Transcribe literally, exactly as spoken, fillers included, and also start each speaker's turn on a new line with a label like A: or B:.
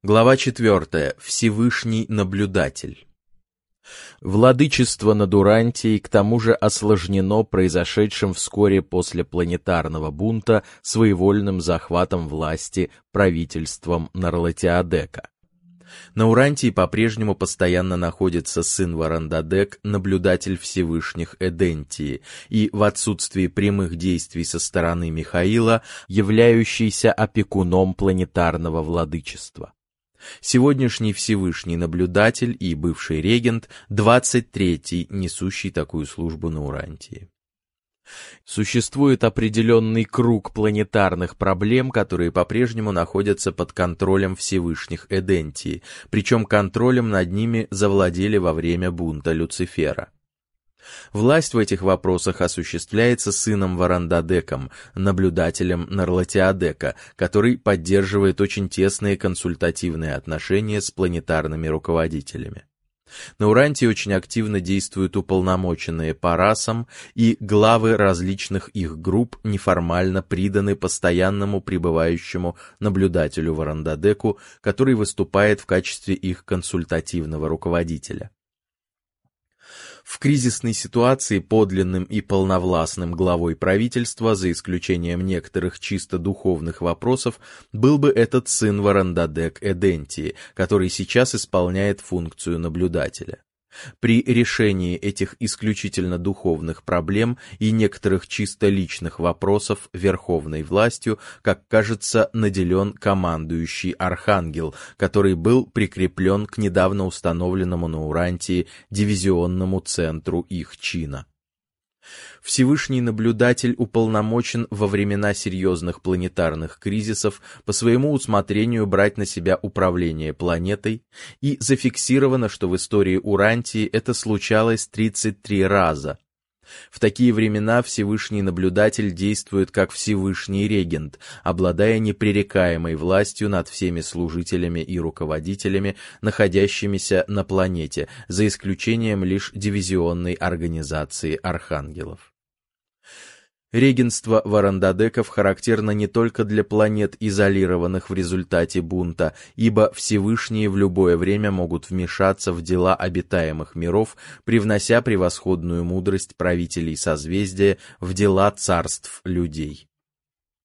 A: Глава четвертая. Всевышний наблюдатель. Владычество над Урантией к тому же осложнено произошедшим вскоре после планетарного бунта своевольным захватом власти правительством Нарлатиадека. На Урантии по-прежнему постоянно находится сын Варандадек, наблюдатель Всевышних Эдентии, и в отсутствии прямых действий со стороны Михаила, являющийся опекуном планетарного владычества. Сегодняшний Всевышний наблюдатель и бывший регент — двадцать третий, несущий такую службу на Урантии. Существует определенный круг планетарных проблем, которые по-прежнему находятся под контролем Всевышних Эдентии, причем контролем над ними завладели во время бунта Люцифера. Власть в этих вопросах осуществляется сыном Варандадеком, наблюдателем Нарлатиадека, который поддерживает очень тесные консультативные отношения с планетарными руководителями. На Урантии очень активно действуют уполномоченные по расам, и главы различных их групп неформально приданы постоянному пребывающему наблюдателю Варандадеку, который выступает в качестве их консультативного руководителя. В кризисной ситуации подлинным и полновластным главой правительства, за исключением некоторых чисто духовных вопросов, был бы этот сын Варандадек Эдентии, который сейчас исполняет функцию наблюдателя. При решении этих исключительно духовных проблем и некоторых чисто личных вопросов верховной властью, как кажется, наделен командующий архангел, который был прикреплен к недавно установленному на Урантии дивизионному центру их чина. Всевышний наблюдатель уполномочен во времена серьезных планетарных кризисов по своему усмотрению брать на себя управление планетой, и зафиксировано, что в истории Урантии это случалось тридцать три раза. В такие времена Всевышний наблюдатель действует как Всевышний регент, обладая непререкаемой властью над всеми служителями и руководителями, находящимися на планете, за исключением лишь дивизионной организации архангелов. Регентство Варандадеков характерно не только для планет, изолированных в результате бунта, ибо Всевышние в любое время могут вмешаться в дела обитаемых миров, привнося превосходную мудрость правителей созвездия в дела царств людей.